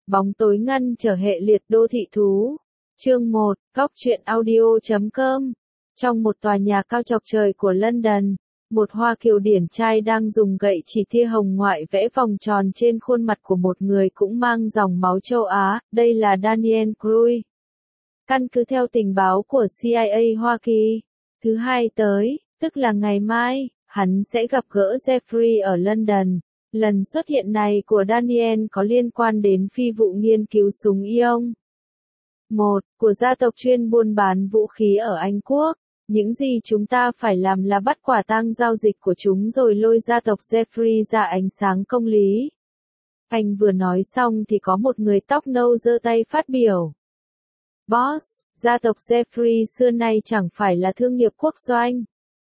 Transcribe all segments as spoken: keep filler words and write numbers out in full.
Bóng tối ngăn trở hệ liệt đô thị thú. Chương một, góc truyện audio chấm com. Trong một tòa nhà cao chọc trời của London, một Hoa Kiều điển trai đang dùng gậy chỉ tia hồng ngoại vẽ vòng tròn trên khuôn mặt của một người cũng mang dòng máu châu Á, đây là Daniel Craig. Căn cứ theo tình báo của C I A Hoa Kỳ, thứ hai tới, tức là ngày mai, hắn sẽ gặp gỡ Jeffrey ở London. Lần xuất hiện này của Daniel có liên quan đến phi vụ nghiên cứu súng ion. một. Của gia tộc chuyên buôn bán vũ khí ở Anh Quốc. Những gì chúng ta phải làm là bắt quả tang giao dịch của chúng rồi lôi gia tộc Jeffrey ra ánh sáng công lý. Anh vừa nói xong thì có một người tóc nâu giơ tay phát biểu. Boss, gia tộc Jeffrey xưa nay chẳng phải là thương nghiệp quốc doanh.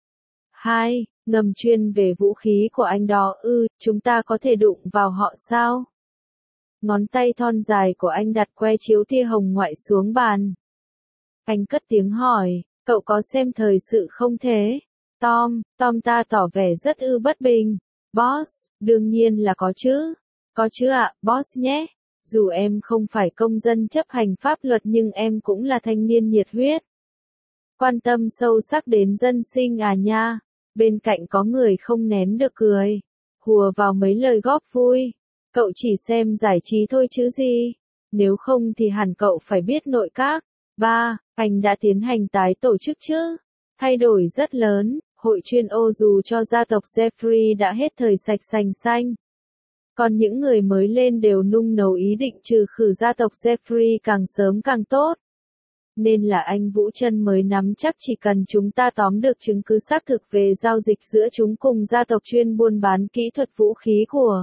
hai. Ngầm chuyên về vũ khí của anh đó ư, chúng ta có thể đụng vào họ sao? Ngón tay thon dài của anh đặt que chiếu tia hồng ngoại xuống bàn. Anh cất tiếng hỏi, cậu có xem thời sự không thế? Tom, Tom ta tỏ vẻ rất ư bất bình. Boss, đương nhiên là có chứ. Có chứ ạ, boss nhé. Dù em không phải công dân chấp hành pháp luật nhưng em cũng là thanh niên nhiệt huyết. Quan tâm sâu sắc đến dân sinh à nha. Bên cạnh có người không nén được cười. Hùa vào mấy lời góp vui. Cậu chỉ xem giải trí thôi chứ gì. Nếu không thì hẳn cậu phải biết nội các. ba. Anh đã tiến hành tái tổ chức chứ? Thay đổi rất lớn. Hội chuyên ô dù cho gia tộc Jeffrey đã hết thời sạch sành xanh. Còn những người mới lên đều nung nấu ý định trừ khử gia tộc Jeffrey càng sớm càng tốt. Nên là anh Vũ Trân mới nắm chắc chỉ cần chúng ta tóm được chứng cứ xác thực về giao dịch giữa chúng cùng gia tộc chuyên buôn bán kỹ thuật vũ khí của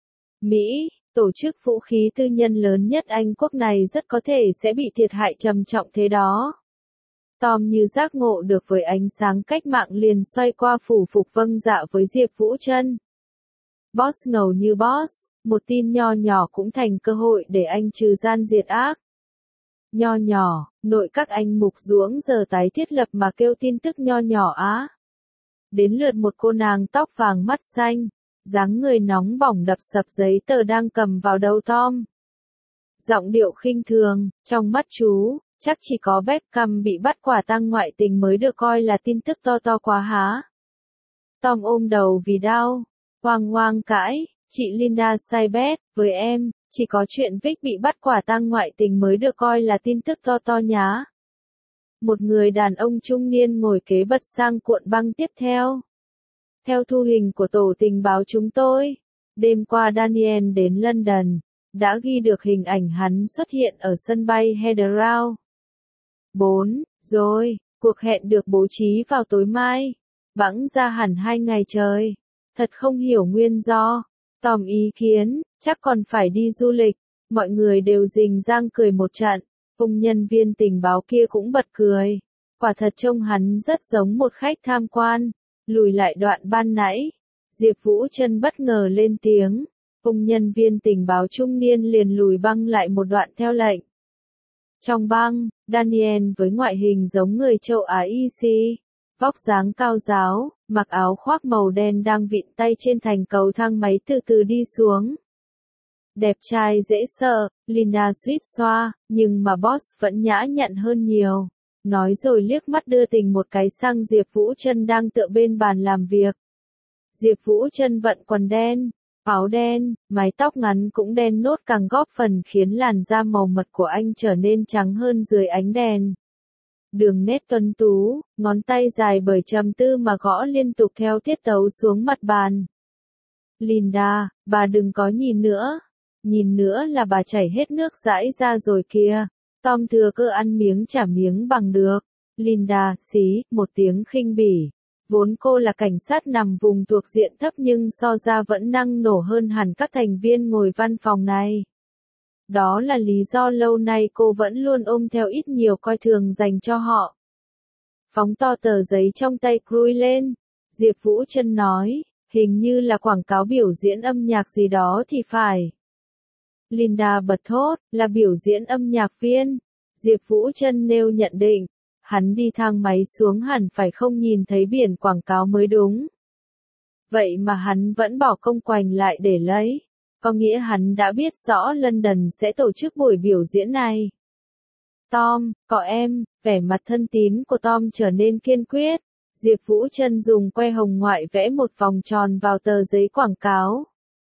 Mỹ, tổ chức vũ khí tư nhân lớn nhất Anh quốc này rất có thể sẽ bị thiệt hại trầm trọng thế đó. Tom như giác ngộ được với ánh sáng cách mạng liền xoay qua phủ phục vâng dạ với Diệp Vũ Trân. Boss ngầu như boss, một tin nho nhỏ cũng thành cơ hội để anh trừ gian diệt ác. Nho nhỏ, nội các anh mục duỗng giờ tái thiết lập mà kêu tin tức nho nhỏ á. Đến lượt một cô nàng tóc vàng mắt xanh, dáng người nóng bỏng đập sập giấy tờ đang cầm vào đầu Tom. Giọng điệu khinh thường, trong mắt chú, chắc chỉ có Beckham bị bắt quả tang ngoại tình mới được coi là tin tức to to quá há. Tom ôm đầu vì đau, hoang hoang cãi, chị Linda sai bet, với em, chỉ có chuyện Vic bị bắt quả tang ngoại tình mới được coi là tin tức to to nhá. Một người đàn ông trung niên ngồi kế bật sang cuộn băng tiếp theo. Theo thu hình của tổ tình báo chúng tôi, đêm qua Daniel đến London, đã ghi được hình ảnh hắn xuất hiện ở sân bay Heathrow. bốn. Rồi, cuộc hẹn được bố trí vào tối mai. Bẵng ra hẳn hai ngày trời. Thật không hiểu nguyên do. Tòm ý kiến, chắc còn phải đi du lịch. Mọi người đều rình rang cười một trận. Ông nhân viên tình báo kia cũng bật cười. Quả thật trông hắn rất giống một khách tham quan. Lùi lại đoạn ban nãy. Diệp Vũ Trân bất ngờ lên tiếng. Ông nhân viên tình báo trung niên liền lùi băng lại một đoạn theo lệnh. Trong băng, Daniel với ngoại hình giống người châu Á y xì. Vóc dáng cao ráo, mặc áo khoác màu đen đang vịn tay trên thành cầu thang máy từ từ đi xuống. Đẹp trai dễ sợ, Linda suýt xoa, nhưng mà boss vẫn nhã nhặn hơn nhiều. Nói rồi liếc mắt đưa tình một cái sang Diệp Vũ Trân đang tựa bên bàn làm việc. Diệp Vũ Trân vận quần đen, áo đen, mái tóc ngắn cũng đen nốt càng góp phần khiến làn da màu mật của anh trở nên trắng hơn dưới ánh đèn. Đường nét tuấn tú, ngón tay dài bởi trầm tư mà gõ liên tục theo tiết tấu xuống mặt bàn. Linda, bà đừng có nhìn nữa. Nhìn nữa là bà chảy hết nước dãi ra rồi kìa. Tom thừa cơ ăn miếng trả miếng bằng được. Linda, xí, một tiếng khinh bỉ. Vốn cô là cảnh sát nằm vùng thuộc diện thấp nhưng so ra vẫn năng nổ hơn hẳn các thành viên ngồi văn phòng này. Đó là lý do lâu nay cô vẫn luôn ôm theo ít nhiều coi thường dành cho họ. Phóng to tờ giấy trong tay Cruy lên. Diệp Vũ Trân nói, hình như là quảng cáo biểu diễn âm nhạc gì đó thì phải. Linda bật thốt, là biểu diễn âm nhạc viên. Diệp Vũ Trân nêu nhận định, hắn đi thang máy xuống hẳn phải không nhìn thấy biển quảng cáo mới đúng. Vậy mà hắn vẫn bỏ công quành lại để lấy. có nghĩa hắn đã biết rõ London sẽ tổ chức buổi biểu diễn này. Tom, có em, vẻ mặt thân tín của Tom trở nên kiên quyết. Diệp Vũ Trân dùng que hồng ngoại vẽ một vòng tròn vào tờ giấy quảng cáo.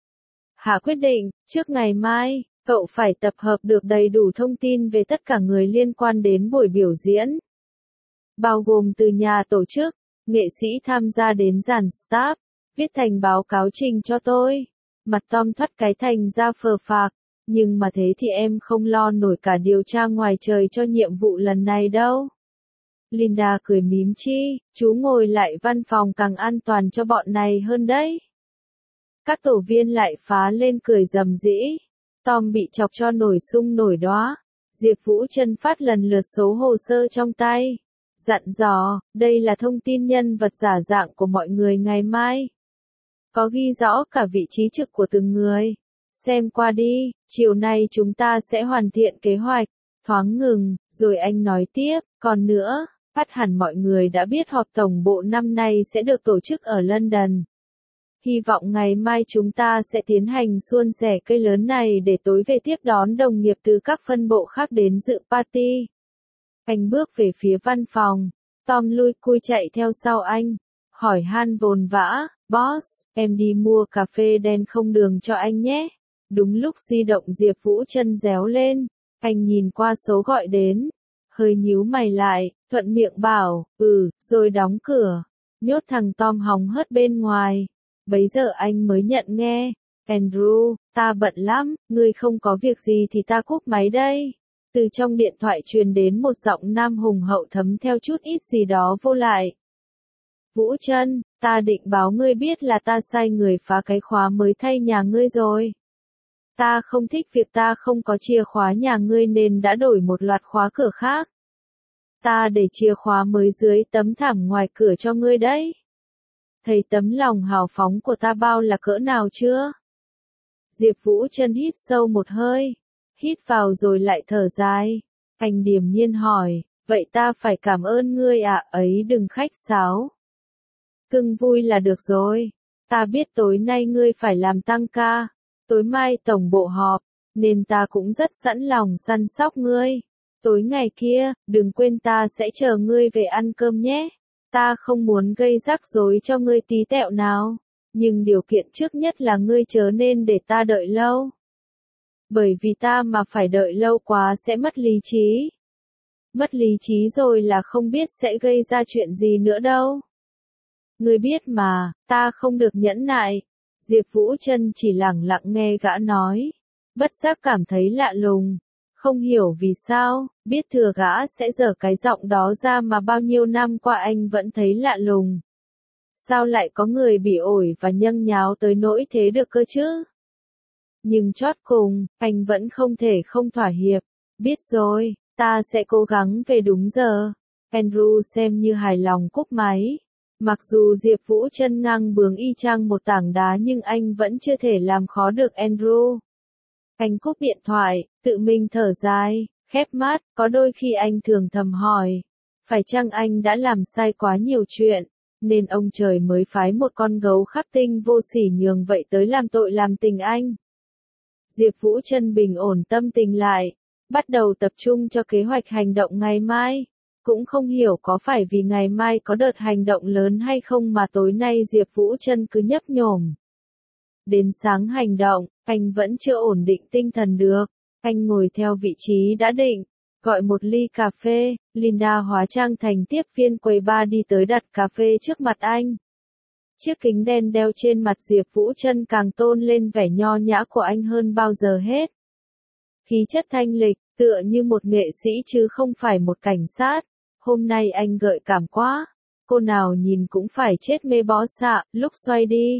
Hạ quyết định, trước ngày mai, cậu phải tập hợp được đầy đủ thông tin về tất cả người liên quan đến buổi biểu diễn. Bao gồm từ nhà tổ chức, nghệ sĩ tham gia đến dàn staff, viết thành báo cáo trình cho tôi. Mặt Tom thoắt cái thành ra phờ phạc, nhưng mà thế thì em không lo nổi cả điều tra ngoài trời cho nhiệm vụ lần này đâu. Linda cười mím chi, chú ngồi lại văn phòng càng an toàn cho bọn này hơn đấy. Các tổ viên lại phá lên cười rầm rĩ. Tom bị chọc cho nổi sung nổi đóa. Diệp Vũ Trân phát lần lượt số hồ sơ trong tay. Dặn dò, đây là thông tin nhân vật giả dạng của mọi người ngày mai. Có ghi rõ cả vị trí trực của từng người. Xem qua đi, chiều nay chúng ta sẽ hoàn thiện kế hoạch. Thoáng ngừng, rồi anh nói tiếp, còn nữa, bắt hẳn mọi người đã biết họp tổng bộ năm nay sẽ được tổ chức ở London. Hy vọng ngày mai chúng ta sẽ tiến hành suôn sẻ cây lớn này để tối về tiếp đón đồng nghiệp từ các phân bộ khác đến dự party. Anh bước về phía văn phòng, Tom lui cui chạy theo sau anh, hỏi han vồn vã, boss, em đi mua cà phê đen không đường cho anh nhé. Đúng lúc di động Diệp Vũ Trân réo lên, anh nhìn qua số gọi đến, hơi nhíu mày lại, thuận miệng bảo, ừ, rồi đóng cửa, nhốt thằng Tom hóng hớt bên ngoài. Bấy giờ anh mới nhận nghe, Andrew, ta bận lắm, ngươi không có việc gì thì ta cúp máy đây. Từ trong điện thoại truyền đến một giọng nam hùng hậu thấm theo chút ít gì đó vô lại. Vũ Trân, ta định báo ngươi biết là ta sai người phá cái khóa mới thay nhà ngươi rồi. Ta không thích việc ta không có chìa khóa nhà ngươi nên đã đổi một loạt khóa cửa khác. Ta để chìa khóa mới dưới tấm thảm ngoài cửa cho ngươi đấy. Thấy tấm lòng hào phóng của ta bao là cỡ nào chưa? Diệp Vũ Trân hít sâu một hơi, hít vào rồi lại thở dài. Anh điềm nhiên hỏi, vậy ta phải cảm ơn ngươi ạ, ấy đừng khách sáo. Cưng vui là được rồi. Ta biết tối nay ngươi phải làm tăng ca, tối mai tổng bộ họp, nên ta cũng rất sẵn lòng săn sóc ngươi. Tối ngày kia, đừng quên ta sẽ chờ ngươi về ăn cơm nhé. Ta không muốn gây rắc rối cho ngươi tí tẹo nào, nhưng điều kiện trước nhất là ngươi chớ nên để ta đợi lâu. Bởi vì ta mà phải đợi lâu quá sẽ mất lý trí. Mất lý trí rồi là không biết sẽ gây ra chuyện gì nữa đâu. Ngươi biết mà, ta không được nhẫn nại. Diệp Vũ Trân chỉ lẳng lặng nghe gã nói, bất giác cảm thấy lạ lùng. Không hiểu vì sao, biết thừa gã sẽ dở cái giọng đó ra mà bao nhiêu năm qua anh vẫn thấy lạ lùng. Sao lại có người bị ổi và nhâng nháo tới nỗi thế được cơ chứ? Nhưng chót cùng, anh vẫn không thể không thỏa hiệp. Biết rồi, ta sẽ cố gắng về đúng giờ. Andrew xem như hài lòng cúp máy. Mặc dù Diệp Vũ Trân ngang bướng y chang một tảng đá nhưng anh vẫn chưa thể làm khó được Andrew. Anh cúp điện thoại, tự mình thở dài, khép mắt, có đôi khi anh thường thầm hỏi, phải chăng anh đã làm sai quá nhiều chuyện, nên ông trời mới phái một con gấu khắc tinh vô sỉ nhường vậy tới làm tội làm tình anh. Diệp Vũ Trân bình ổn tâm tình lại, bắt đầu tập trung cho kế hoạch hành động ngày mai. Cũng không hiểu có phải vì ngày mai có đợt hành động lớn hay không mà tối nay Diệp Vũ Trân cứ nhấp nhổm. Đến sáng hành động, anh vẫn chưa ổn định tinh thần được. Anh ngồi theo vị trí đã định, gọi một ly cà phê. Linda hóa trang thành tiếp viên quầy bar đi tới đặt cà phê trước mặt anh. Chiếc kính đen đeo trên mặt Diệp Vũ Trân càng tôn lên vẻ nho nhã của anh hơn bao giờ hết. Khí chất thanh lịch, tựa như một nghệ sĩ chứ không phải một cảnh sát. Hôm nay anh gợi cảm quá. Cô nào nhìn cũng phải chết mê bó xạ, lúc xoay đi.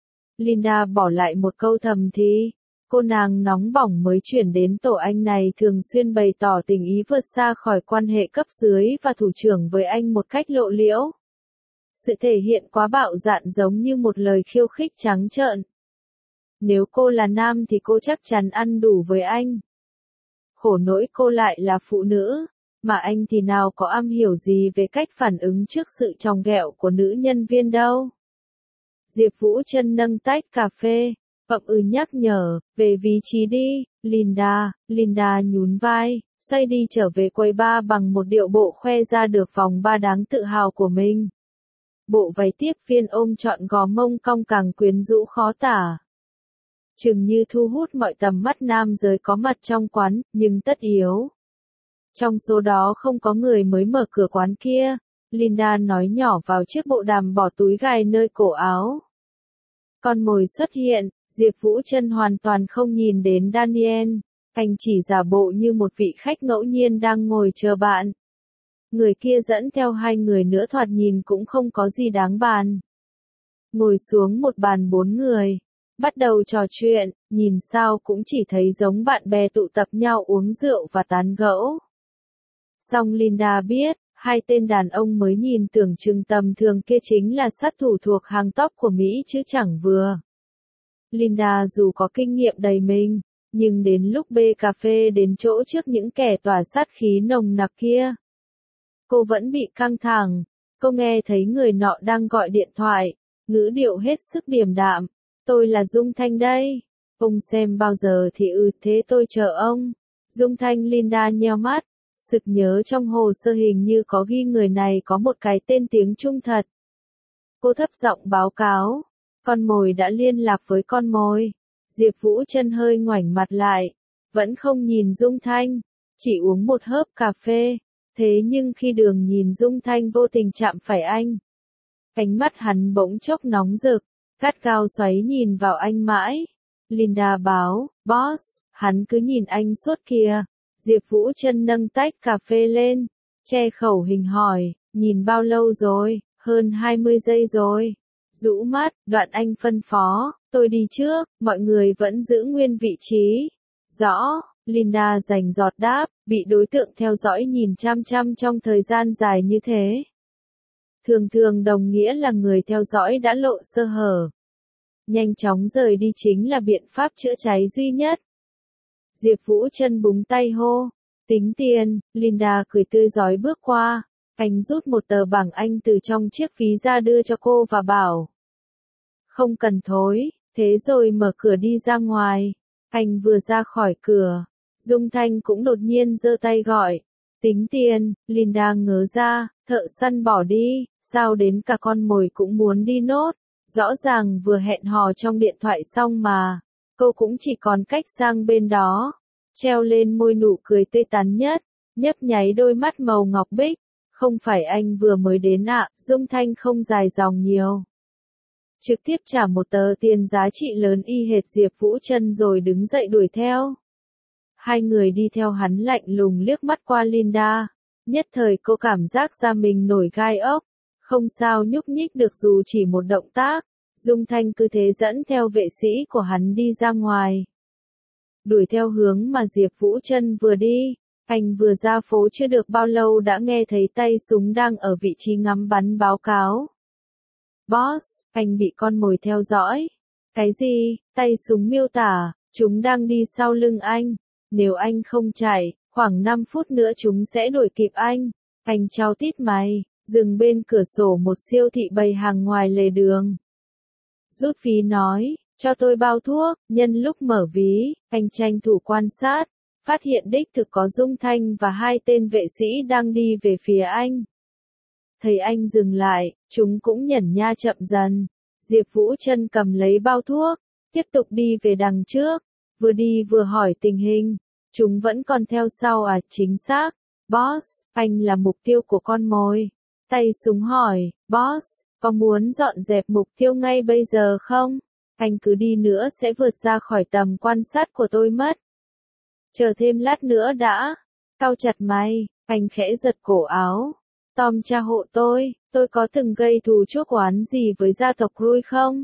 Linda bỏ lại một câu thầm thì. Cô nàng nóng bỏng mới chuyển đến tổ anh này thường xuyên bày tỏ tình ý vượt xa khỏi quan hệ cấp dưới và thủ trưởng với anh một cách lộ liễu. Sự thể hiện quá bạo dạn giống như một lời khiêu khích trắng trợn. Nếu cô là nam thì cô chắc chắn ăn đủ với anh. Khổ nỗi cô lại là phụ nữ, mà anh thì nào có am hiểu gì về cách phản ứng trước sự tròng ghẹo của nữ nhân viên đâu. Diệp Vũ Trân nâng tách cà phê, Bậm ừ nhắc nhở, về vị trí đi, Linda. Linda nhún vai, xoay đi trở về quầy bar bằng một điệu bộ khoe ra được vòng ba đáng tự hào của mình. Bộ váy tiếp viên ôm trọn gò mông cong càng quyến rũ khó tả. Chừng như thu hút mọi tầm mắt nam giới có mặt trong quán, nhưng tất yếu. Trong số đó không có người mới mở cửa quán kia, Linda nói nhỏ vào chiếc bộ đàm bỏ túi gài nơi cổ áo. Con mồi xuất hiện, Diệp Vũ Trân hoàn toàn không nhìn đến Daniel, anh chỉ giả bộ như một vị khách ngẫu nhiên đang ngồi chờ bạn. Người kia dẫn theo hai người nữa thoạt nhìn cũng không có gì đáng bàn. Ngồi xuống một bàn bốn người, bắt đầu trò chuyện, nhìn sao cũng chỉ thấy giống bạn bè tụ tập nhau uống rượu và tán gẫu. Song Linda biết, hai tên đàn ông mới nhìn tưởng chừng tầm thường kia chính là sát thủ thuộc hàng top của Mỹ chứ chẳng vừa. Linda dù có kinh nghiệm đầy mình, nhưng đến lúc bê cà phê đến chỗ trước những kẻ tỏa sát khí nồng nặc kia, cô vẫn bị căng thẳng. Cô nghe thấy người nọ đang gọi điện thoại, ngữ điệu hết sức điềm đạm. Tôi là Dung Thanh đây. Ông xem bao giờ thì ừ thế tôi chờ ông. Dung Thanh. Linda nheo mắt, sực nhớ trong hồ sơ hình như có ghi người này có một cái tên tiếng Trung thật. Cô thấp giọng báo cáo, con mồi đã liên lạc với con mồi. Diệp Vũ Trân hơi ngoảnh mặt lại, vẫn không nhìn Dung Thanh, chỉ uống một hớp cà phê. Thế nhưng khi đường nhìn Dung Thanh vô tình chạm phải anh, ánh mắt hắn bỗng chốc nóng rực, gắt gao xoáy nhìn vào anh mãi. Linda báo, boss, hắn cứ nhìn anh suốt kìa. Diệp Vũ Trân nâng tách cà phê lên, che khẩu hình hỏi, nhìn bao lâu rồi, hơn hai mươi giây rồi. Rũ mắt, đoạn anh phân phó, tôi đi trước, mọi người vẫn giữ nguyên vị trí. Rõ. Linda rành giọt đáp, bị đối tượng theo dõi nhìn chăm chăm trong thời gian dài như thế. Thường thường đồng nghĩa là người theo dõi đã lộ sơ hở. Nhanh chóng rời đi chính là biện pháp chữa cháy duy nhất. Diệp Vũ Trân búng tay hô, tính tiền. Linda cười tươi rói bước qua, anh rút một tờ bảng Anh từ trong chiếc ví ra đưa cho cô và bảo, không cần thối, thế rồi mở cửa đi ra ngoài. Anh vừa ra khỏi cửa, Dung Thanh cũng đột nhiên giơ tay gọi, tính tiền. Linda ngớ ra, thợ săn bỏ đi, sao đến cả con mồi cũng muốn đi nốt, rõ ràng vừa hẹn hò trong điện thoại xong mà. Cô cũng chỉ còn cách sang bên đó, treo lên môi nụ cười tươi tắn nhất, nhấp nháy đôi mắt màu ngọc bích. Không phải anh vừa mới đến ạ. Dung Thanh không dài dòng nhiều, trực tiếp trả một tờ tiền giá trị lớn y hệt Diệp Vũ Trân rồi đứng dậy đuổi theo. Hai người đi theo hắn lạnh lùng liếc mắt qua Linda, nhất thời cô cảm giác da mình nổi gai ốc, không sao nhúc nhích được dù chỉ một động tác. Dung Thanh cứ thế dẫn theo vệ sĩ của hắn đi ra ngoài, đuổi theo hướng mà Diệp Vũ Trân vừa đi. Anh vừa ra phố chưa được bao lâu đã nghe thấy tay súng đang ở vị trí ngắm bắn báo cáo. Boss, anh bị con mồi theo dõi. Cái gì? Tay súng miêu tả, chúng đang đi sau lưng anh. Nếu anh không chạy, khoảng năm phút nữa chúng sẽ đuổi kịp anh. Anh chau tít mày, dừng bên cửa sổ một siêu thị bày hàng ngoài lề đường. Rút ví nói, cho tôi bao thuốc. Nhân lúc mở ví, anh tranh thủ quan sát, phát hiện đích thực có Dung Thanh và hai tên vệ sĩ đang đi về phía anh. Thấy anh dừng lại, chúng cũng nhẩn nha chậm dần. Diệp Vũ Trân cầm lấy bao thuốc, tiếp tục đi về đằng trước, vừa đi vừa hỏi tình hình. Chúng vẫn còn theo sau à? Chính xác. Boss, anh là mục tiêu của con mồi. Tay súng hỏi, boss, có muốn dọn dẹp mục tiêu ngay bây giờ không? Anh cứ đi nữa sẽ vượt ra khỏi tầm quan sát của tôi mất. Chờ thêm lát nữa đã. Cau chặt mày, anh khẽ giật cổ áo. Tom cha hộ tôi, tôi có từng gây thù chuốc oán gì với gia tộc Rui không?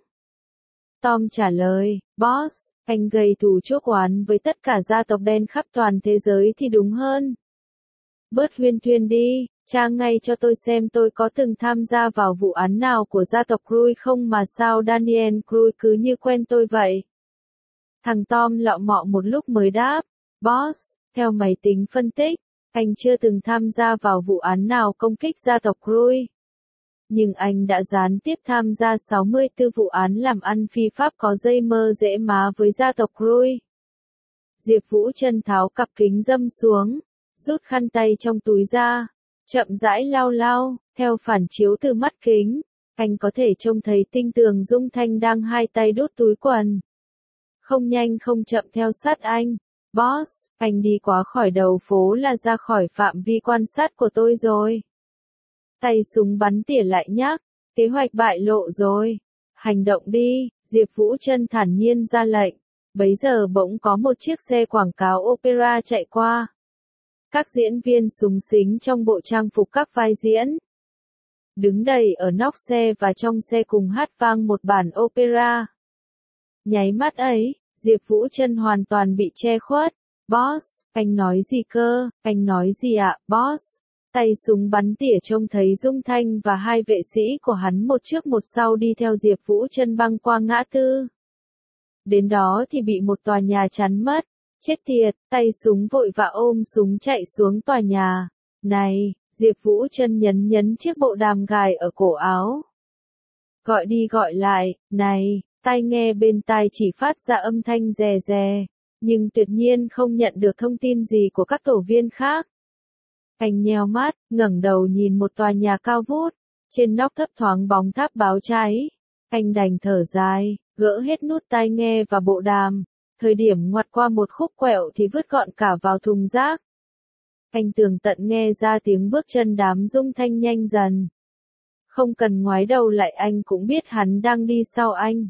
Tom trả lời, boss, anh gây thù chuốc oán với tất cả gia tộc đen khắp toàn thế giới thì đúng hơn. Bớt huyên thuyên đi, tra ngay cho tôi xem tôi có từng tham gia vào vụ án nào của gia tộc Rui không mà sao Daniel Rui cứ như quen tôi vậy. Thằng Tom lọ mọ một lúc mới đáp, boss, theo máy tính phân tích, anh chưa từng tham gia vào vụ án nào công kích gia tộc Rui. nhưng anh đã gián tiếp tham gia sáu mươi tư vụ án làm ăn phi pháp có dây mơ rễ má với gia tộc Rui. Diệp Vũ Trân tháo cặp kính râm xuống, rút khăn tay trong túi ra, chậm rãi lau lau, theo phản chiếu từ mắt kính, anh có thể trông thấy tinh tường Dung Thanh đang hai tay đút túi quần. Không nhanh không chậm theo sát anh. Boss, anh đi quá khỏi đầu phố là ra khỏi phạm vi quan sát của tôi rồi. Tay súng bắn tỉa lại nhắc, kế hoạch bại lộ rồi. Hành động đi, Diệp Vũ Trân thản nhiên ra lệnh. Bấy giờ bỗng có một chiếc xe quảng cáo opera chạy qua. Các diễn viên xúng xính trong bộ trang phục các vai diễn. Đứng đầy ở nóc xe và trong xe cùng hát vang một bản opera. Nháy mắt ấy, Diệp Vũ Trân hoàn toàn bị che khuất. Boss, anh nói gì cơ, anh nói gì ạ, boss? Tay súng bắn tỉa trông thấy Dung Thanh và hai vệ sĩ của hắn một trước một sau đi theo Diệp Vũ Trân băng qua ngã tư. Đến đó thì bị một tòa nhà chắn mất. Chết tiệt, tay súng vội vã ôm súng chạy xuống tòa nhà. Này, Diệp Vũ Trân nhấn nhấn chiếc bộ đàm gài ở cổ áo. Gọi đi gọi lại, này, tai nghe bên tai chỉ phát ra âm thanh rè rè, nhưng tuyệt nhiên không nhận được thông tin gì của các tổ viên khác. Anh nheo mắt, ngẩng đầu nhìn một tòa nhà cao vút, trên nóc thấp thoáng bóng tháp báo cháy. Anh đành thở dài, gỡ hết nút tai nghe và bộ đàm, thời điểm ngoặt qua một khúc quẹo thì vứt gọn cả vào thùng rác. Anh tường tận nghe ra tiếng bước chân đám Dung Thanh nhanh dần. Không cần ngoái đầu lại anh cũng biết hắn đang đi sau anh.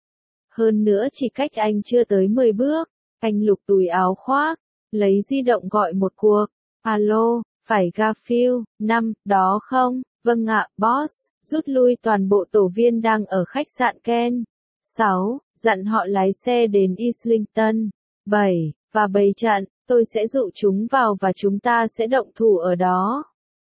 Hơn nữa chỉ cách anh chưa tới mười bước, anh lục túi áo khoác, lấy di động gọi một cuộc. Alo, phải Garfield, năm, đó không? Vâng ạ, boss, rút lui toàn bộ tổ viên đang ở khách sạn Ken. sáu, dặn họ lái xe đến Islington. bảy, và bày trận, tôi sẽ dụ chúng vào và chúng ta sẽ động thủ ở đó.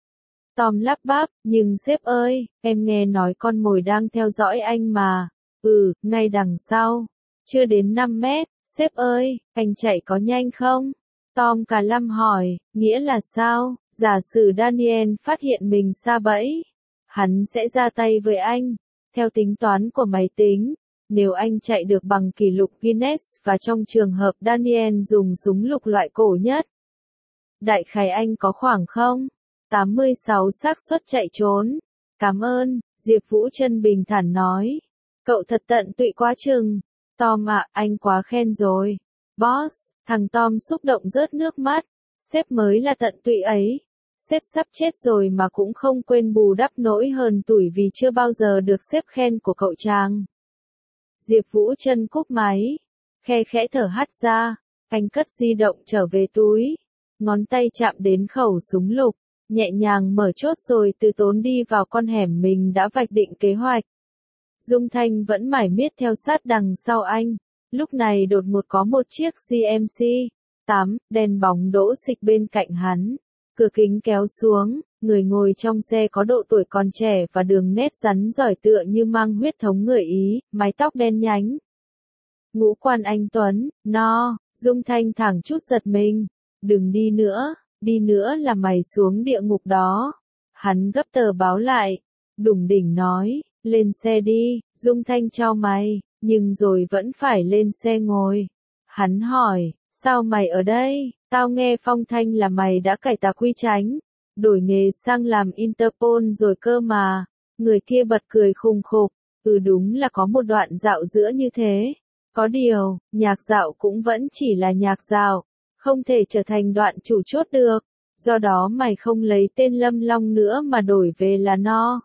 Tom lắp bắp, nhưng sếp ơi, em nghe nói con mồi đang theo dõi anh mà. Ừ, ngay đằng sau. Chưa đến năm mét, sếp ơi, anh chạy có nhanh không? Tom cả lăm hỏi, nghĩa là sao? Giả sử Daniel phát hiện mình sa bẫy, hắn sẽ ra tay với anh. Theo tính toán của máy tính, nếu anh chạy được bằng kỷ lục Guinness và trong trường hợp Daniel dùng súng lục loại cổ nhất, đại khái anh có khoảng không? tám mươi sáu xác suất chạy trốn. Cảm ơn, Diệp Vũ Trân bình thản nói. Cậu thật tận tụy quá chừng. Tom ạ, anh quá khen rồi. Boss, thằng Tom xúc động rớt nước mắt. Sếp mới là tận tụy ấy. Sếp sắp chết rồi mà cũng không quên bù đắp nỗi hờn tủi vì chưa bao giờ được sếp khen của cậu chàng. Diệp Vũ Trân cúp máy. Khe khẽ thở hắt ra. Anh cất di động trở về túi. Ngón tay chạm đến khẩu súng lục. Nhẹ nhàng mở chốt rồi từ tốn đi vào con hẻm mình đã vạch định kế hoạch. Dung Thanh vẫn mải miết theo sát đằng sau anh. Lúc này đột ngột có một chiếc giê em xê tám, đèn bóng đỗ xịch bên cạnh hắn. Cửa kính kéo xuống, người ngồi trong xe có độ tuổi còn trẻ và đường nét rắn giỏi tựa như mang huyết thống người Ý, mái tóc đen nhánh. Ngũ quan anh Tuấn, no, Dung Thanh thẳng chút giật mình. Đừng đi nữa, đi nữa là mày xuống địa ngục đó. Hắn gấp tờ báo lại, đủng đỉnh nói, lên xe đi, Dung Thanh chau mày, nhưng rồi vẫn phải lên xe ngồi. Hắn hỏi, sao mày ở đây? Tao nghe phong thanh là mày đã cải tà quy chánh, đổi nghề sang làm Interpol rồi cơ mà. Người kia bật cười khùng khục, ừ đúng là có một đoạn dạo giữa như thế. Có điều, nhạc dạo cũng vẫn chỉ là nhạc dạo, không thể trở thành đoạn chủ chốt được. Do đó mày không lấy tên Lâm Long nữa mà đổi về là No.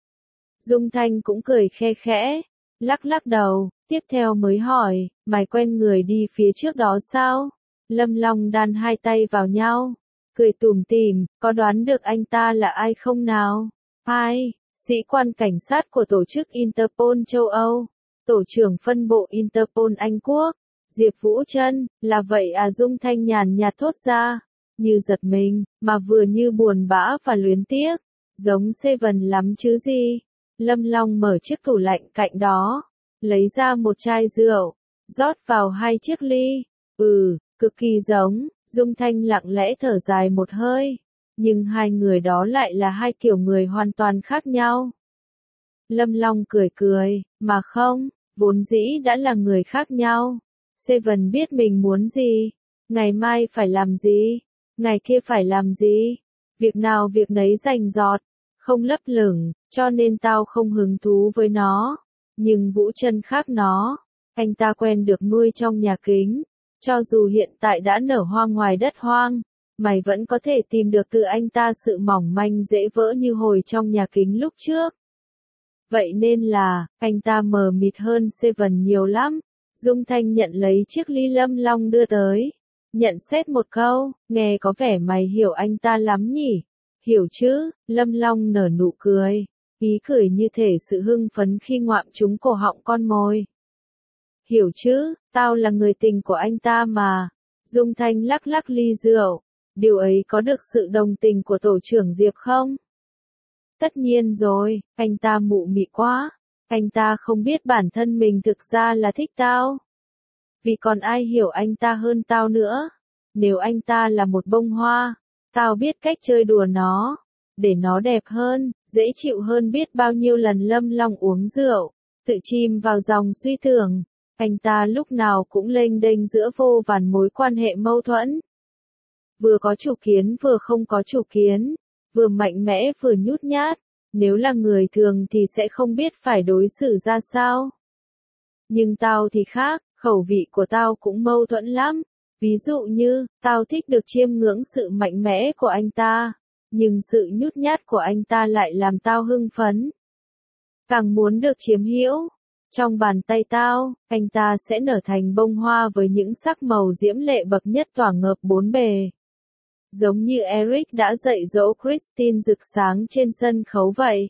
Dung Thanh cũng cười khe khẽ, lắc lắc đầu, tiếp theo mới hỏi, mày quen người đi phía trước đó sao? Lâm Long đan hai tay vào nhau, cười tủm tỉm, có đoán được anh ta là ai không nào? Ai? Sĩ quan cảnh sát của tổ chức Interpol châu Âu, tổ trưởng phân bộ Interpol Anh Quốc, Diệp Vũ Trân, là vậy à? Dung Thanh nhàn nhạt thốt ra, như giật mình, mà vừa như buồn bã và luyến tiếc, giống Seven lắm chứ gì. Lâm Long mở chiếc tủ lạnh cạnh đó, lấy ra một chai rượu, rót vào hai chiếc ly. Ừ, cực kỳ giống. Dung Thanh lặng lẽ thở dài một hơi, nhưng hai người đó lại là hai kiểu người hoàn toàn khác nhau. Lâm Long cười cười, mà không, vốn dĩ đã là người khác nhau. Seven biết mình muốn gì, ngày mai phải làm gì, ngày kia phải làm gì, việc nào việc nấy rành rọt, không lấp lửng, cho nên tao không hứng thú với nó. Nhưng Vũ Trân khác nó, anh ta quen được nuôi trong nhà kính, cho dù hiện tại đã nở hoa ngoài đất hoang, mày vẫn có thể tìm được từ anh ta sự mỏng manh dễ vỡ như hồi trong nhà kính lúc trước. Vậy nên là, anh ta mờ mịt hơn Seven nhiều lắm. Dung Thanh nhận lấy chiếc ly Lâm Long đưa tới. Nhận xét một câu, nghe có vẻ mày hiểu anh ta lắm nhỉ? Hiểu chứ, Lâm Long nở nụ cười. Ý cười như thể sự hưng phấn khi ngoạm trúng cổ họng con mồi. Hiểu chứ, tao là người tình của anh ta mà. Dung Thanh lắc lắc ly rượu. Điều ấy có được sự đồng tình của tổ trưởng Diệp không? Tất nhiên rồi, anh ta mụ mị quá. Anh ta không biết bản thân mình thực ra là thích tao. Vì còn ai hiểu anh ta hơn tao nữa. Nếu anh ta là một bông hoa, tao biết cách chơi đùa nó, để nó đẹp hơn, dễ chịu hơn biết bao nhiêu lần. Lâm Long uống rượu, tự chìm vào dòng suy tưởng. Anh ta lúc nào cũng lênh đênh giữa vô vàn mối quan hệ mâu thuẫn. Vừa có chủ kiến vừa không có chủ kiến, vừa mạnh mẽ vừa nhút nhát. Nếu là người thường thì sẽ không biết phải đối xử ra sao. Nhưng tao thì khác, khẩu vị của tao cũng mâu thuẫn lắm. Ví dụ như, tao thích được chiêm ngưỡng sự mạnh mẽ của anh ta, nhưng sự nhút nhát của anh ta lại làm tao hưng phấn. Càng muốn được chiếm hữu. Trong bàn tay tao, anh ta sẽ nở thành bông hoa với những sắc màu diễm lệ bậc nhất tỏa ngập bốn bề. Giống như Eric đã dạy dỗ Christine rực sáng trên sân khấu vậy.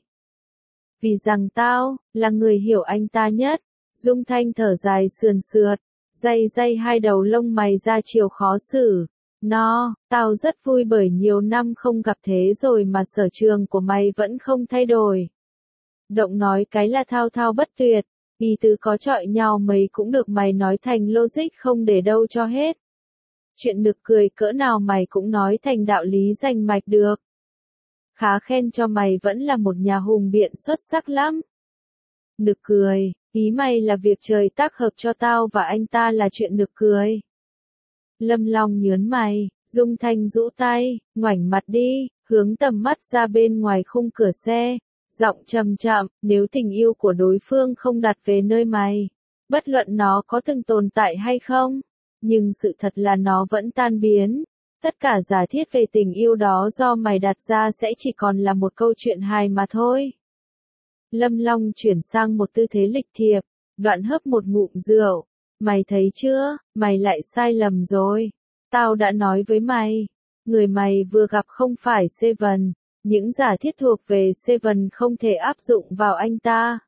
Vì rằng tao, là người hiểu anh ta nhất. Dung Thanh thở dài sườn sượt, day day hai đầu lông mày ra chiều khó xử. No, tao rất vui bởi nhiều năm không gặp thế rồi mà sở trường của mày vẫn không thay đổi. Động nói cái là thao thao bất tuyệt, ý tứ có chọi nhau mấy cũng được mày nói thành logic không để đâu cho hết. Chuyện nực cười cỡ nào mày cũng nói thành đạo lý rành mạch được. Khá khen cho mày vẫn là một nhà hùng biện xuất sắc lắm. Nực cười, ý mày là việc trời tác hợp cho tao và anh ta là chuyện nực cười. Lâm Long nhớn mày, Dung Thanh rũ tay, ngoảnh mặt đi, hướng tầm mắt ra bên ngoài khung cửa xe. Giọng trầm chậm, nếu tình yêu của đối phương không đặt về nơi mày, bất luận nó có từng tồn tại hay không, nhưng sự thật là nó vẫn tan biến. Tất cả giả thiết về tình yêu đó do mày đặt ra sẽ chỉ còn là một câu chuyện hài mà thôi. Lâm Long chuyển sang một tư thế lịch thiệp, đoạn hớp một ngụm rượu. Mày thấy chưa, mày lại sai lầm rồi. Tao đã nói với mày, người mày vừa gặp không phải Seven. Những giả thiết thuộc về Seven không thể áp dụng vào anh ta.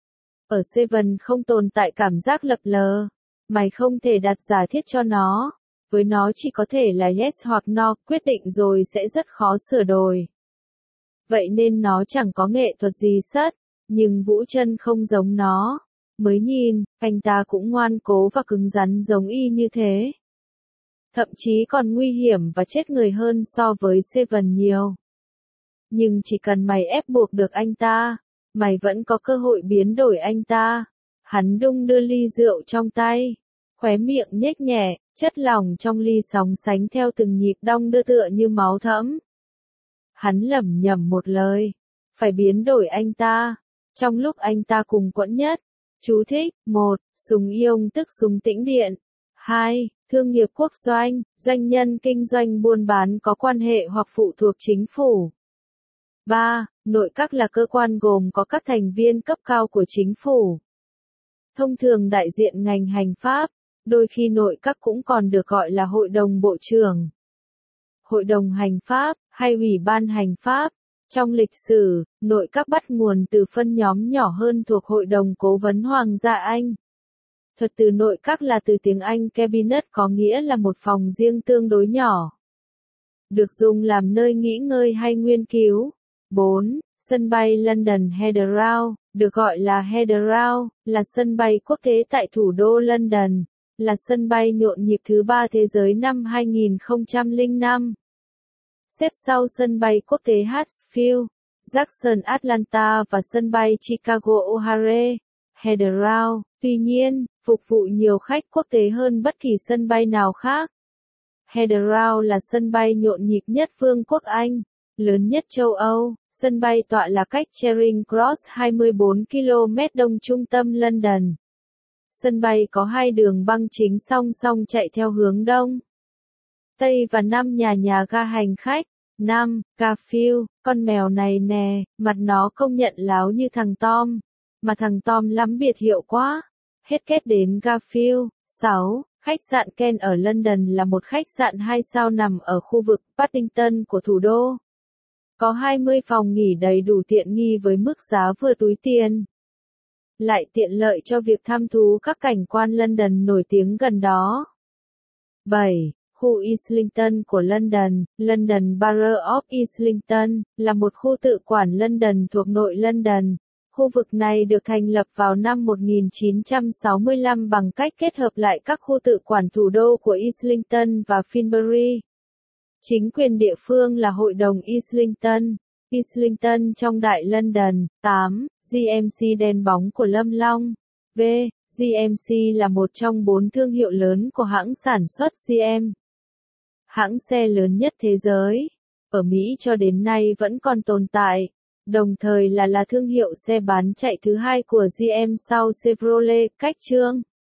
Ở Seven không tồn tại cảm giác lập lờ. Mày không thể đặt giả thiết cho nó. Với nó chỉ có thể là yes hoặc no, quyết định rồi sẽ rất khó sửa đổi. Vậy nên nó chẳng có nghệ thuật gì sất, nhưng Vũ Trân không giống nó. Mới nhìn, anh ta cũng ngoan cố và cứng rắn giống y như thế. Thậm chí còn nguy hiểm và chết người hơn so với Seven nhiều. Nhưng chỉ cần mày ép buộc được anh ta, mày vẫn có cơ hội biến đổi anh ta. Hắn đung đưa ly rượu trong tay, khóe miệng nhếch nhẹ, chất lỏng trong ly sóng sánh theo từng nhịp đong đưa tựa như máu thẫm. Hắn lẩm nhẩm một lời, phải biến đổi anh ta, trong lúc anh ta cùng quẫn nhất. Chú thích, một. Súng iông tức súng tĩnh điện. hai. Thương nghiệp quốc doanh, doanh nhân kinh doanh buôn bán có quan hệ hoặc phụ thuộc chính phủ. ba. Nội các là cơ quan gồm có các thành viên cấp cao của chính phủ. Thông thường đại diện ngành hành pháp, đôi khi nội các cũng còn được gọi là hội đồng bộ trưởng. Hội đồng hành pháp, hay ủy ban hành pháp. Trong lịch sử, nội các bắt nguồn từ phân nhóm nhỏ hơn thuộc Hội đồng Cố vấn Hoàng gia Anh. Thuật từ nội các là từ tiếng Anh cabinet có nghĩa là một phòng riêng tương đối nhỏ. Được dùng làm nơi nghỉ ngơi hay nghiên cứu. bốn. Sân bay London Heathrow, được gọi là Heathrow, là sân bay quốc tế tại thủ đô London, là sân bay nhộn nhịp thứ ba thế giới năm hai nghìn không trăm lẻ năm. Xếp sau sân bay quốc tế Hartsfield, Jackson Atlanta và sân bay Chicago O'Hare, Heathrow. Tuy nhiên, phục vụ nhiều khách quốc tế hơn bất kỳ sân bay nào khác. Heathrow là sân bay nhộn nhịp nhất Vương quốc Anh, lớn nhất châu Âu. Sân bay tọa lạc cách Charing Cross hai mươi bốn ki lô mét đông trung tâm London. Sân bay có hai đường băng chính song song chạy theo hướng đông, tây và năm nhà nhà ga hành khách. năm. Garfield, con mèo này nè, mặt nó công nhận láo như thằng Tom, mà thằng Tom lắm biệt hiệu quá. Hết kết đến Garfield. sáu. Khách sạn Ken ở London là một khách sạn hai sao nằm ở khu vực Paddington của thủ đô. Có hai mươi phòng nghỉ đầy đủ tiện nghi với mức giá vừa túi tiền. Lại tiện lợi cho việc thăm thú các cảnh quan London nổi tiếng gần đó. bảy. Khu Islington của London, London Borough of Islington, là một khu tự quản London thuộc nội London. Khu vực này được thành lập vào năm một nghìn chín trăm sáu mươi lăm bằng cách kết hợp lại các khu tự quản thủ đô của Islington và Finsbury. Chính quyền địa phương là Hội đồng Islington. Islington trong Đại London. tám. giê em xê đèn bóng của Lâm Long. V. giê em xê là một trong bốn thương hiệu lớn của hãng sản xuất giê em. Hãng xe lớn nhất thế giới. Ở Mỹ cho đến nay vẫn còn tồn tại. Đồng thời là là thương hiệu xe bán chạy thứ hai của giê em sau Chevrolet, cách Trương.